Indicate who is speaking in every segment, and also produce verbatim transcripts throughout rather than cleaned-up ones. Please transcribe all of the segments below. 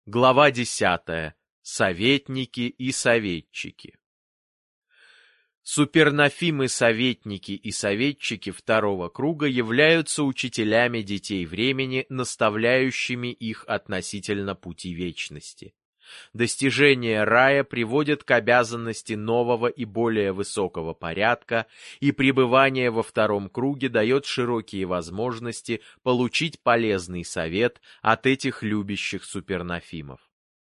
Speaker 1: Глава десятая. Советники и советчики. Супернофимы-советники и советчики второго круга являются учителями детей времени, наставляющими их относительно пути вечности. Достижение рая приводит к обязанности нового и более высокого порядка, и пребывание во втором круге дает широкие возможности получить полезный совет от этих любящих супернофимов.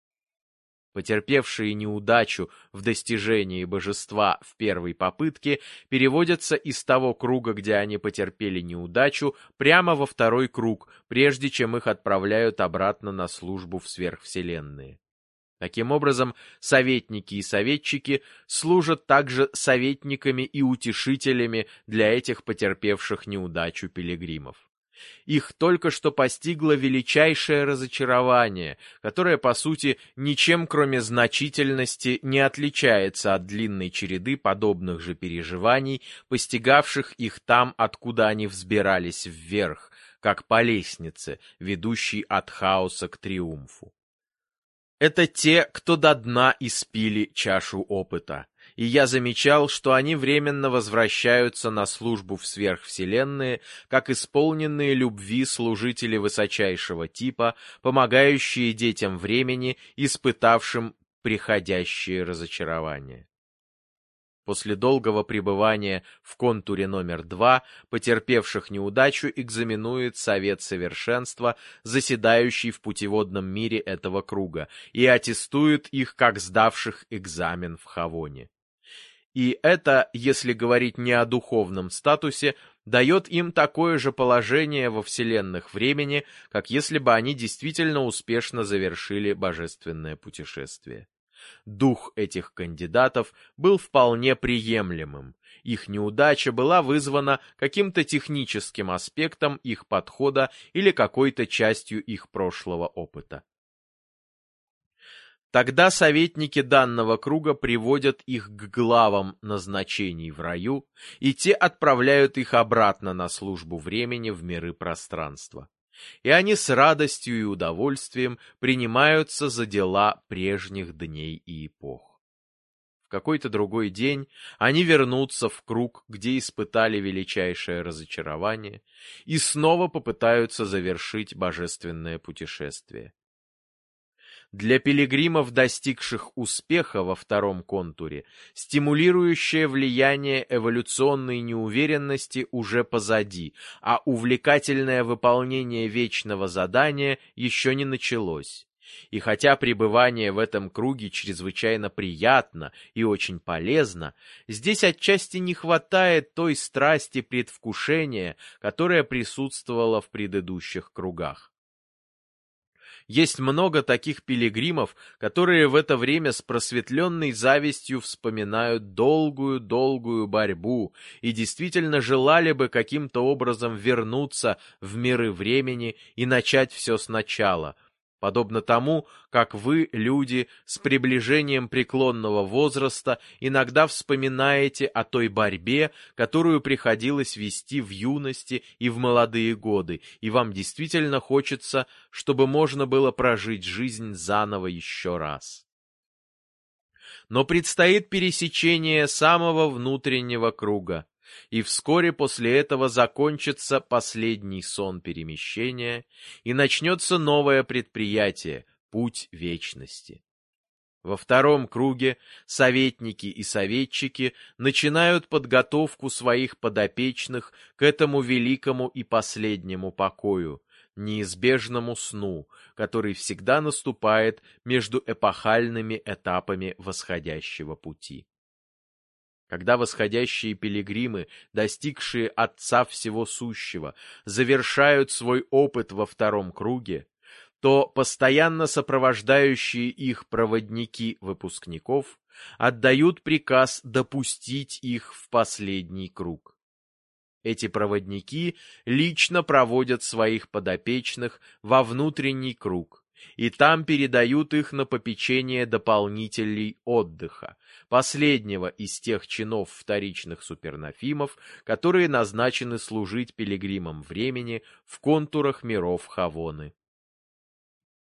Speaker 1: Потерпевшие неудачу в достижении божества в первой попытке переводятся из того круга, где они потерпели неудачу, прямо во второй круг, прежде чем их отправляют обратно на службу в сверхвселенные. Таким образом, советники и советчики служат также советниками и утешителями для этих потерпевших неудачу пилигримов. Их только что постигло величайшее разочарование, которое, по сути, ничем кроме значительности не отличается от длинной череды подобных же переживаний, постигавших их там, откуда они взбирались вверх, как по лестнице, ведущей от хаоса к триумфу. Это те, кто до дна испили чашу опыта, и я замечал, что они временно возвращаются на службу в сверхвселенные, как исполненные любви служители высочайшего типа, помогающие детям времени, испытавшим приходящие разочарования. После долгого пребывания в контуре номер два потерпевших неудачу экзаменует Совет Совершенства, заседающий в путеводном мире этого круга, и аттестует их как сдавших экзамен в Хавоне. И это, если говорить не о духовном статусе, дает им такое же положение во вселенных времени, как если бы они действительно успешно завершили божественное путешествие. Дух этих кандидатов был вполне приемлемым. Их неудача была вызвана каким-то техническим аспектом их подхода или какой-то частью их прошлого опыта. Тогда советники данного круга приводят их к главам назначений в раю, и те отправляют их обратно на службу времени в миры пространства. И они с радостью и удовольствием принимаются за дела прежних дней и эпох. В какой-то другой день они вернутся в круг, где испытали величайшее разочарование, и снова попытаются завершить божественное путешествие. Для пилигримов, достигших успеха во втором контуре, стимулирующее влияние эволюционной неуверенности уже позади, а увлекательное выполнение вечного задания еще не началось. И хотя пребывание в этом круге чрезвычайно приятно и очень полезно, здесь отчасти не хватает той страсти предвкушения, которая присутствовала в предыдущих кругах. Есть много таких пилигримов, которые в это время с просветленной завистью вспоминают долгую-долгую борьбу и действительно желали бы каким-то образом вернуться в миры времени и начать все сначала, подобно тому, как вы, люди, с приближением преклонного возраста иногда вспоминаете о той борьбе, которую приходилось вести в юности и в молодые годы, и вам действительно хочется, чтобы можно было прожить жизнь заново еще раз. Но предстоит пересечение самого внутреннего круга, и вскоре после этого закончится последний сон перемещения, и начнется новое предприятие — путь вечности. Во втором круге советники и советчики начинают подготовку своих подопечных к этому великому и последнему покою, неизбежному сну, который всегда наступает между эпохальными этапами восходящего пути. Когда восходящие пилигримы, достигшие Отца Всего Сущего, завершают свой опыт во втором круге, то постоянно сопровождающие их проводники выпускников отдают приказ допустить их в последний круг. Эти проводники лично проводят своих подопечных во внутренний круг, и там передают их на попечение дополнителей отдыха, последнего из тех чинов вторичных супернофимов, которые назначены служить пилигримам времени в контурах миров Хавоны.